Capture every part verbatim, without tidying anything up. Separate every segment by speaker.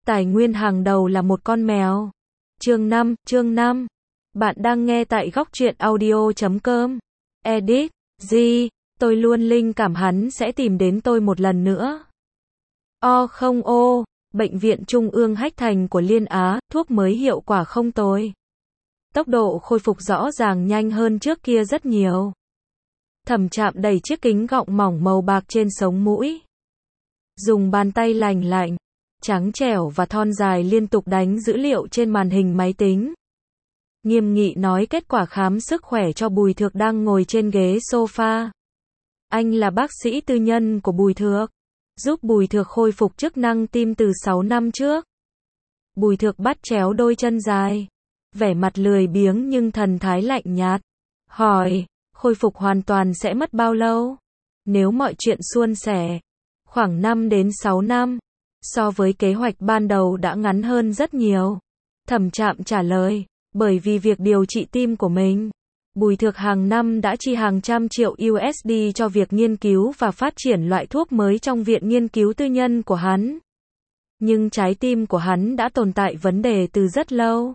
Speaker 1: Tài nguyên hàng đầu là một con mèo. Chương năm, chương năm. Bạn đang nghe tại góc truyện audio chấm com. Edit, G, tôi luôn linh cảm hắn sẽ tìm đến tôi một lần nữa. O không ô, Bệnh viện Trung ương Hách Thành của Liên Á, thuốc mới hiệu quả không tồi. Tốc độ khôi phục rõ ràng nhanh hơn trước kia rất nhiều. Thẩm Trạm đẩy chiếc kính gọng mỏng màu bạc trên sống mũi. Dùng bàn tay lành lạnh, trắng trẻo và thon dài liên tục đánh dữ liệu trên màn hình máy tính. Nghiêm nghị nói kết quả khám sức khỏe cho Bùi Thược đang ngồi trên ghế sofa. Anh là bác sĩ tư nhân của Bùi Thược, giúp Bùi Thược khôi phục chức năng tim từ sáu năm trước. Bùi Thược bắt chéo đôi chân dài, vẻ mặt lười biếng nhưng thần thái lạnh nhạt. Hỏi, khôi phục hoàn toàn sẽ mất bao lâu? Nếu mọi chuyện suôn sẻ, khoảng năm đến sáu năm. So với kế hoạch ban đầu đã ngắn hơn rất nhiều. Thẩm Trạm trả lời, bởi vì việc điều trị tim của mình, Bùi Thược hàng năm đã chi hàng trăm triệu u ét đê cho việc nghiên cứu và phát triển loại thuốc mới trong viện nghiên cứu tư nhân của hắn. Nhưng trái tim của hắn đã tồn tại vấn đề từ rất lâu.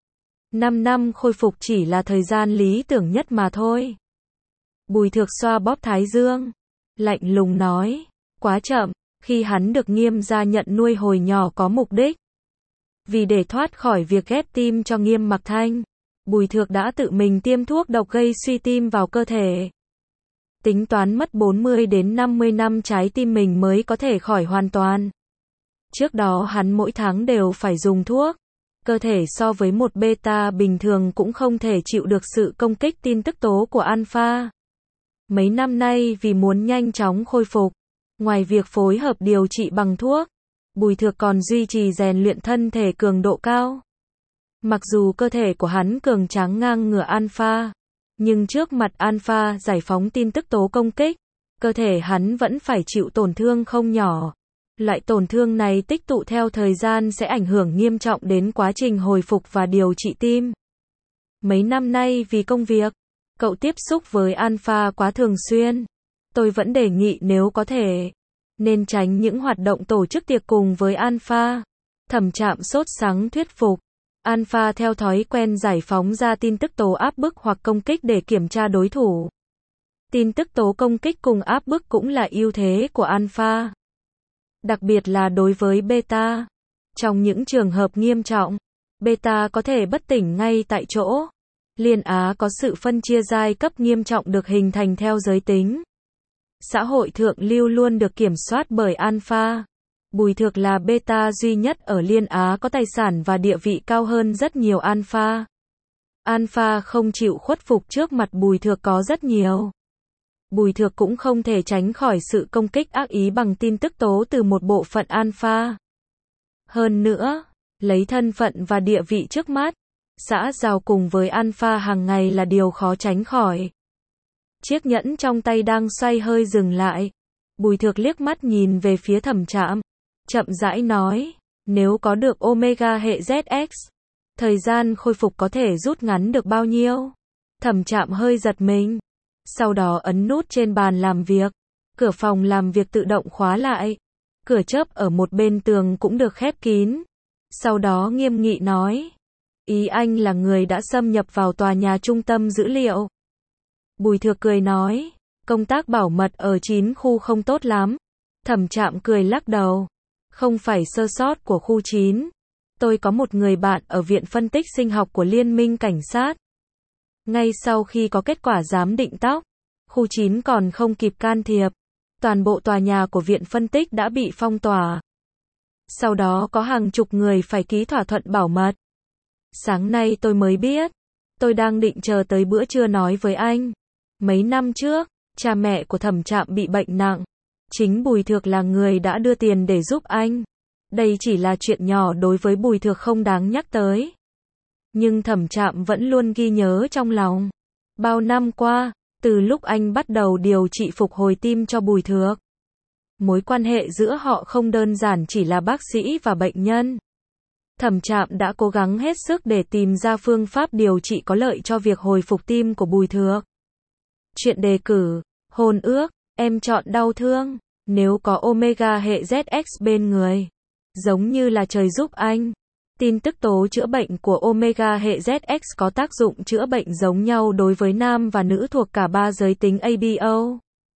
Speaker 1: năm năm khôi phục chỉ là thời gian lý tưởng nhất mà thôi. Bùi Thược xoa bóp thái dương, lạnh lùng nói, quá chậm. Khi hắn được Nghiêm gia nhận nuôi hồi nhỏ có mục đích. Vì để thoát khỏi việc ghép tim cho Nghiêm Mặc Thanh, Bùi Thược đã tự mình tiêm thuốc độc gây suy tim vào cơ thể. Tính toán mất bốn mươi đến năm mươi năm trái tim mình mới có thể khỏi hoàn toàn. Trước đó hắn mỗi tháng đều phải dùng thuốc. Cơ thể so với một beta bình thường cũng không thể chịu được sự công kích tin tức tố của alpha. Mấy năm nay vì muốn nhanh chóng khôi phục, ngoài việc phối hợp điều trị bằng thuốc, Bùi Thược còn duy trì rèn luyện thân thể cường độ cao. Mặc dù cơ thể của hắn cường tráng ngang ngửa alpha, nhưng trước mặt alpha giải phóng tin tức tố công kích, cơ thể hắn vẫn phải chịu tổn thương không nhỏ. Loại tổn thương này tích tụ theo thời gian sẽ ảnh hưởng nghiêm trọng đến quá trình hồi phục và điều trị tim. Mấy năm nay vì công việc, cậu tiếp xúc với alpha quá thường xuyên. Tôi vẫn đề nghị nếu có thể, nên tránh những hoạt động tổ chức tiệc cùng với alpha. Thẩm Trạm sốt sắng thuyết phục. Alpha theo thói quen giải phóng ra tin tức tố áp bức hoặc công kích để kiểm tra đối thủ. Tin tức tố công kích cùng áp bức cũng là ưu thế của alpha. Đặc biệt là đối với beta. Trong những trường hợp nghiêm trọng, beta có thể bất tỉnh ngay tại chỗ. Liên Á có sự phân chia giai cấp nghiêm trọng được hình thành theo giới tính. Xã hội thượng lưu luôn được kiểm soát bởi alpha. Bùi Thược là beta duy nhất ở Liên Á có tài sản và địa vị cao hơn rất nhiều alpha. Alpha không chịu khuất phục trước mặt Bùi Thược có rất nhiều. Bùi Thược cũng không thể tránh khỏi sự công kích ác ý bằng tin tức tố từ một bộ phận alpha. Hơn nữa, lấy thân phận và địa vị trước mắt, xã giao cùng với alpha hàng ngày là điều khó tránh khỏi. Chiếc nhẫn trong tay đang xoay hơi dừng lại. Bùi Thược liếc mắt nhìn về phía Thẩm Trạm, chậm rãi nói, nếu có được Omega hệ Z X, thời gian khôi phục có thể rút ngắn được bao nhiêu? Thẩm Trạm hơi giật mình, sau đó ấn nút trên bàn làm việc. Cửa phòng làm việc tự động khóa lại. Cửa chớp ở một bên tường cũng được khép kín. Sau đó nghiêm nghị nói, ý anh là người đã xâm nhập vào tòa nhà trung tâm dữ liệu. Bùi Thược cười nói, công tác bảo mật ở chín khu không tốt lắm. Thẩm Trạm cười lắc đầu, không phải sơ sót của khu chín. Tôi có một người bạn ở Viện Phân tích Sinh học của Liên minh Cảnh sát. Ngay sau khi có kết quả giám định tóc, khu chín còn không kịp can thiệp. Toàn bộ tòa nhà của Viện Phân tích đã bị phong tỏa. Sau đó có hàng chục người phải ký thỏa thuận bảo mật. Sáng nay tôi mới biết. Tôi đang định chờ tới bữa trưa nói với anh. Mấy năm trước, cha mẹ của Thẩm Trạm bị bệnh nặng. Chính Bùi Thược là người đã đưa tiền để giúp anh. Đây chỉ là chuyện nhỏ đối với Bùi Thược không đáng nhắc tới. Nhưng Thẩm Trạm vẫn luôn ghi nhớ trong lòng. Bao năm qua, từ lúc anh bắt đầu điều trị phục hồi tim cho Bùi Thược, mối quan hệ giữa họ không đơn giản chỉ là bác sĩ và bệnh nhân. Thẩm Trạm đã cố gắng hết sức để tìm ra phương pháp điều trị có lợi cho việc hồi phục tim của Bùi Thược. Chuyện đề cử, hôn ước, em chọn đau thương, nếu có Omega hệ Z X bên người. giống như là trời giúp anh. Tin tức tố chữa bệnh của Omega hệ Z X có tác dụng chữa bệnh giống nhau đối với nam và nữ thuộc cả ba giới tính a bê o.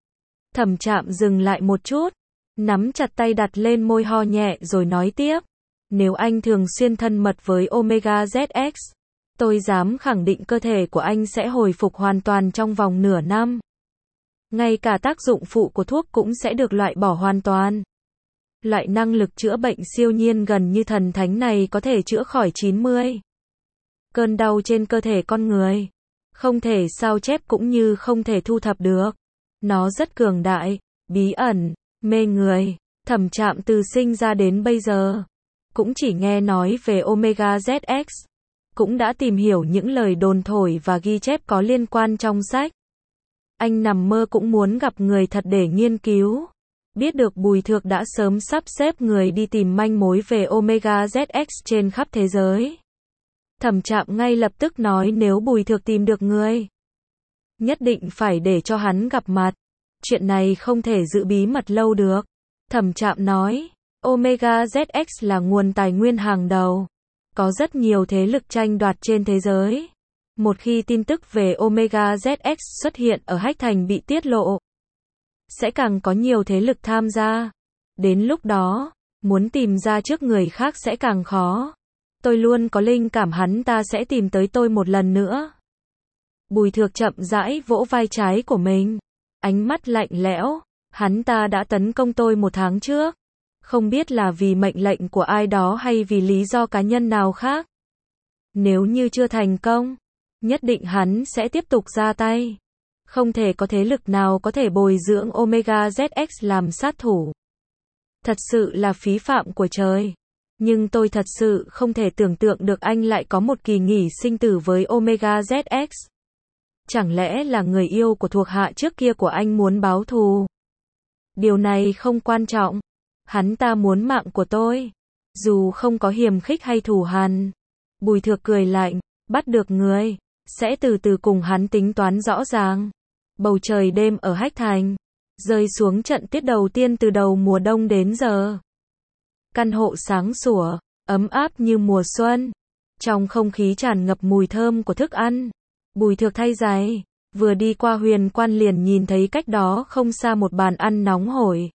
Speaker 1: Thẩm Trạm dừng lại một chút, nắm chặt tay đặt lên môi ho nhẹ rồi nói tiếp. Nếu anh thường xuyên thân mật với Omega Z X, tôi dám khẳng định cơ thể của anh sẽ hồi phục hoàn toàn trong vòng nửa năm. Ngay cả tác dụng phụ của thuốc cũng sẽ được loại bỏ hoàn toàn. Loại năng lực chữa bệnh siêu nhiên gần như thần thánh này có thể chữa khỏi chín mươi cơn đau trên cơ thể con người. Không thể sao chép cũng như không thể thu thập được. Nó rất cường đại, bí ẩn, mê người. Thẩm Trạm từ sinh ra đến bây giờ cũng chỉ nghe nói về Omega Z X, cũng đã tìm hiểu những lời đồn thổi và ghi chép có liên quan trong sách. Anh nằm mơ cũng muốn gặp người thật để nghiên cứu. Biết được Bùi Thược đã sớm sắp xếp người đi tìm manh mối về Omega Z X trên khắp thế giới. Thẩm Trạm ngay lập tức nói nếu Bùi Thược tìm được người, nhất định phải để cho hắn gặp mặt. Chuyện này không thể giữ bí mật lâu được. Thẩm Trạm nói, Omega Z X là nguồn tài nguyên hàng đầu. Có rất nhiều thế lực tranh đoạt trên thế giới. Một khi tin tức về Omega Z X xuất hiện ở Hách Thành bị tiết lộ, sẽ càng có nhiều thế lực tham gia. Đến lúc đó, muốn tìm ra trước người khác sẽ càng khó. Tôi luôn có linh cảm hắn ta sẽ tìm tới tôi một lần nữa. Bùi Thược chậm rãi vỗ vai trái của mình. Ánh mắt lạnh lẽo. Hắn ta đã tấn công tôi một tháng trước. Không biết là vì mệnh lệnh của ai đó hay vì lý do cá nhân nào khác. Nếu như chưa thành công, nhất định hắn sẽ tiếp tục ra tay. Không thể có thế lực nào có thể bồi dưỡng Omega Z X làm sát thủ. Thật sự là phí phạm của trời. Nhưng tôi thật sự không thể tưởng tượng được anh lại có một kỳ nghỉ sinh tử với Omega Z X. Chẳng lẽ là người yêu của thuộc hạ trước kia của anh muốn báo thù? Điều này không quan trọng. Hắn ta muốn mạng của tôi. Dù không có hiềm khích hay thù hằn. Bùi Thược cười lạnh, bắt được người, sẽ từ từ cùng hắn tính toán rõ ràng. Bầu trời đêm ở Hách Thành, rơi xuống trận tuyết đầu tiên từ đầu mùa đông đến giờ. Căn hộ sáng sủa, ấm áp như mùa xuân. Trong không khí tràn ngập mùi thơm của thức ăn. Bùi Thược thay giày, vừa đi qua Huyền Quan liền nhìn thấy cách đó không xa một bàn ăn nóng hổi.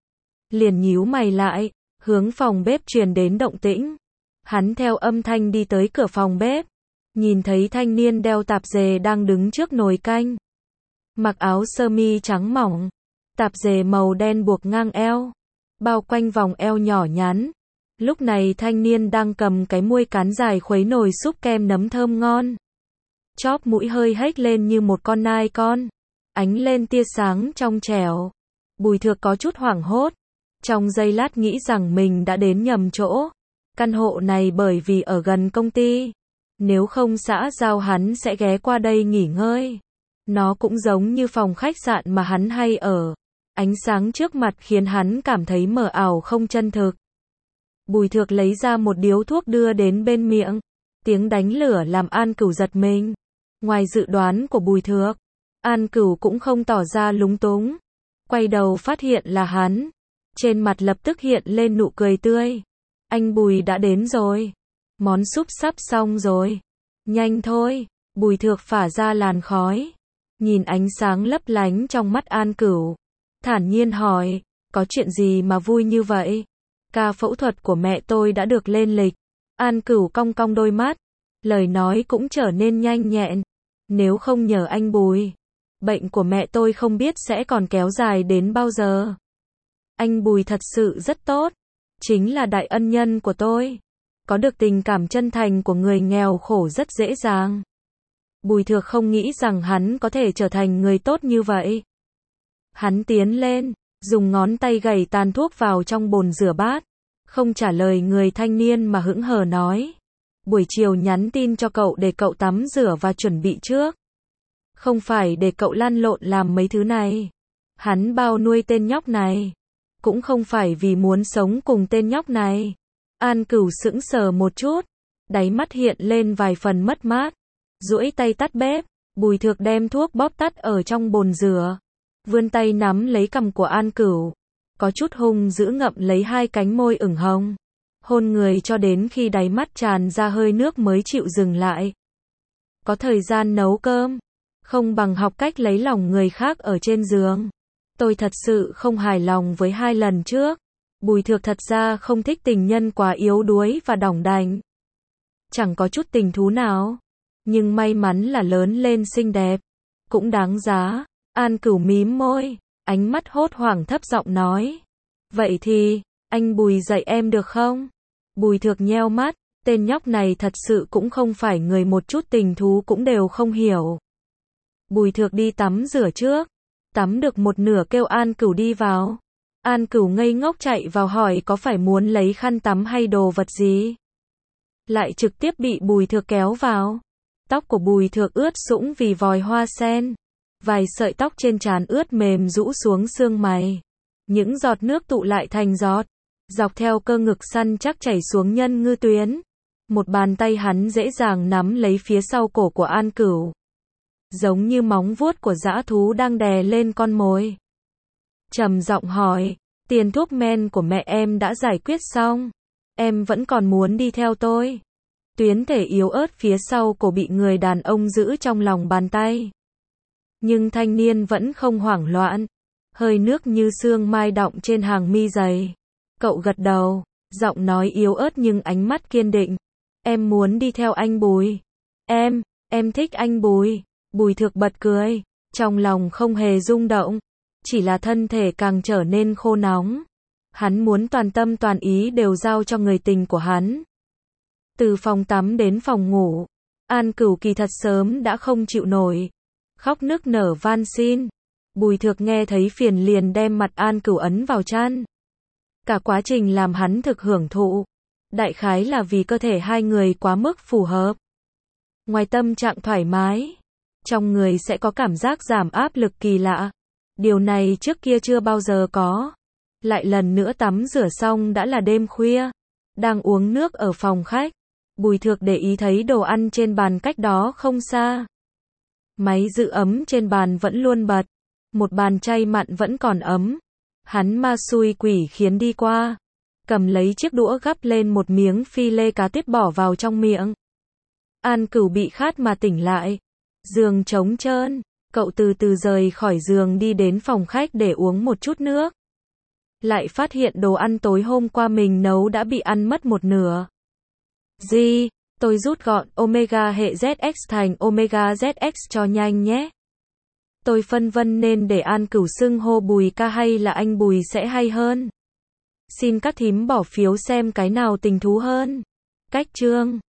Speaker 1: Liền nhíu mày lại, hướng phòng bếp truyền đến động tĩnh. Hắn theo âm thanh đi tới cửa phòng bếp, nhìn thấy thanh niên đeo tạp dề đang đứng trước nồi canh. Mặc áo sơ mi trắng mỏng, tạp dề màu đen buộc ngang eo, bao quanh vòng eo nhỏ nhắn. Lúc này thanh niên đang cầm cái muôi cán dài khuấy nồi súp kem nấm thơm ngon. Chóp mũi hơi hếch lên như một con nai con, ánh lên tia sáng trong trẻo. Bùi Thược có chút hoảng hốt, trong giây lát nghĩ rằng mình đã đến nhầm chỗ. Căn hộ này bởi vì ở gần công ty, nếu không xã giao hắn sẽ ghé qua đây nghỉ ngơi. Nó cũng giống như phòng khách sạn mà hắn hay ở. Ánh sáng trước mặt khiến hắn cảm thấy mờ ảo không chân thực. Bùi Thược lấy ra một điếu thuốc đưa đến bên miệng. Tiếng đánh lửa làm An Cửu giật mình. Ngoài dự đoán của Bùi Thược, An Cửu cũng không tỏ ra lúng túng. Quay đầu phát hiện là hắn. Trên mặt lập tức hiện lên nụ cười tươi. Anh Bùi đã đến rồi. Món súp sắp xong rồi. Nhanh thôi. Bùi Thược phả ra làn khói. Nhìn ánh sáng lấp lánh trong mắt An Cửu. Thản nhiên hỏi, có chuyện gì mà vui như vậy? Ca phẫu thuật của mẹ tôi đã được lên lịch. An Cửu cong cong đôi mắt. Lời nói cũng trở nên nhanh nhẹn. Nếu không nhờ anh Bùi, bệnh của mẹ tôi không biết sẽ còn kéo dài đến bao giờ. Anh Bùi thật sự rất tốt. Chính là đại ân nhân của tôi. Có được tình cảm chân thành của người nghèo khổ rất dễ dàng. Bùi Thược không nghĩ rằng hắn có thể trở thành người tốt như vậy. Hắn tiến lên, dùng ngón tay gảy tàn thuốc vào trong bồn rửa bát. Không trả lời người thanh niên mà hững hờ nói. Buổi chiều nhắn tin cho cậu để cậu tắm rửa và chuẩn bị trước. Không phải để cậu lăn lộn làm mấy thứ này. Hắn bao nuôi tên nhóc này. Cũng không phải vì muốn sống cùng tên nhóc này. An Cửu sững sờ một chút. Đáy mắt hiện lên vài phần mất mát. Duỗi tay tắt bếp. Bùi Thược đem thuốc bóp tắt ở trong bồn rửa. Vươn tay nắm lấy cằm của An Cửu. Có chút hung dữ ngậm lấy hai cánh môi ửng hồng. hôn người cho đến khi đáy mắt tràn ra hơi nước mới chịu dừng lại. Có thời gian nấu cơm, không bằng học cách lấy lòng người khác ở trên giường. Tôi thật sự không hài lòng với hai lần trước. Bùi Thược thật ra không thích tình nhân quá yếu đuối và đỏng đành. Chẳng có chút tình thú nào. Nhưng may mắn là lớn lên xinh đẹp. Cũng đáng giá. An Cửu mím môi, ánh mắt hốt hoảng thấp giọng nói. Vậy thì, anh Bùi dạy em được không? Bùi Thược nheo mắt, tên nhóc này thật sự cũng không phải người một chút tình thú cũng đều không hiểu. Bùi Thược đi tắm rửa trước. Tắm được một nửa kêu An Cửu đi vào. An Cửu ngây ngốc chạy vào hỏi có phải muốn lấy khăn tắm hay đồ vật gì. Lại trực tiếp bị Bùi Thược kéo vào. Tóc của Bùi Thược ướt sũng vì vòi hoa sen. Vài sợi tóc trên trán ướt mềm rũ xuống xương mày. Những giọt nước tụ lại thành giọt. Dọc theo cơ ngực săn chắc chảy xuống nhân ngư tuyến. Một bàn tay hắn dễ dàng nắm lấy phía sau cổ của An Cửu. Giống như móng vuốt của dã thú đang đè lên con mồi. Trầm giọng hỏi, tiền thuốc men của mẹ em đã giải quyết xong. Em vẫn còn muốn đi theo tôi. Tuyến thể yếu ớt phía sau cổ bị người đàn ông giữ trong lòng bàn tay. Nhưng thanh niên vẫn không hoảng loạn. Hơi nước như sương mai đọng trên hàng mi dày. Cậu gật đầu, giọng nói yếu ớt nhưng ánh mắt kiên định. Em muốn đi theo anh Bùi. Em, em thích anh Bùi. Bùi Thược bật cười, trong lòng không hề rung động. Chỉ là thân thể càng trở nên khô nóng. Hắn muốn toàn tâm toàn ý đều giao cho người tình của hắn. Từ phòng tắm đến phòng ngủ, An Cửu kỳ thật sớm đã không chịu nổi. Khóc nức nở van xin. Bùi Thược nghe thấy phiền liền đem mặt An Cửu ấn vào chăn. Cả quá trình làm hắn thực hưởng thụ. Đại khái là vì cơ thể hai người quá mức phù hợp. Ngoài tâm trạng thoải mái, trong người sẽ có cảm giác giảm áp lực kỳ lạ. Điều này trước kia chưa bao giờ có. Lại lần nữa tắm rửa xong đã là đêm khuya. Đang uống nước ở phòng khách. Bùi Thược để ý thấy đồ ăn trên bàn cách đó không xa. Máy giữ ấm trên bàn vẫn luôn bật. Một bàn chay mặn vẫn còn ấm. Hắn ma xui quỷ khiến đi qua. Cầm lấy chiếc đũa gắp lên một miếng phi lê cá tuyết bỏ vào trong miệng. An Cửu bị khát mà tỉnh lại. Giường trống trơn. Cậu từ từ rời khỏi giường đi đến phòng khách để uống một chút nước. Lại phát hiện đồ ăn tối hôm qua mình nấu đã bị ăn mất một nửa. Gì? Tôi rút gọn Omega hệ Z X thành Omega Z X cho nhanh nhé. Tôi phân vân nên để An Cửu xưng hô Bùi ca hay là anh Bùi sẽ hay hơn. Xin các thím bỏ phiếu xem cái nào tình thú hơn. Cách chương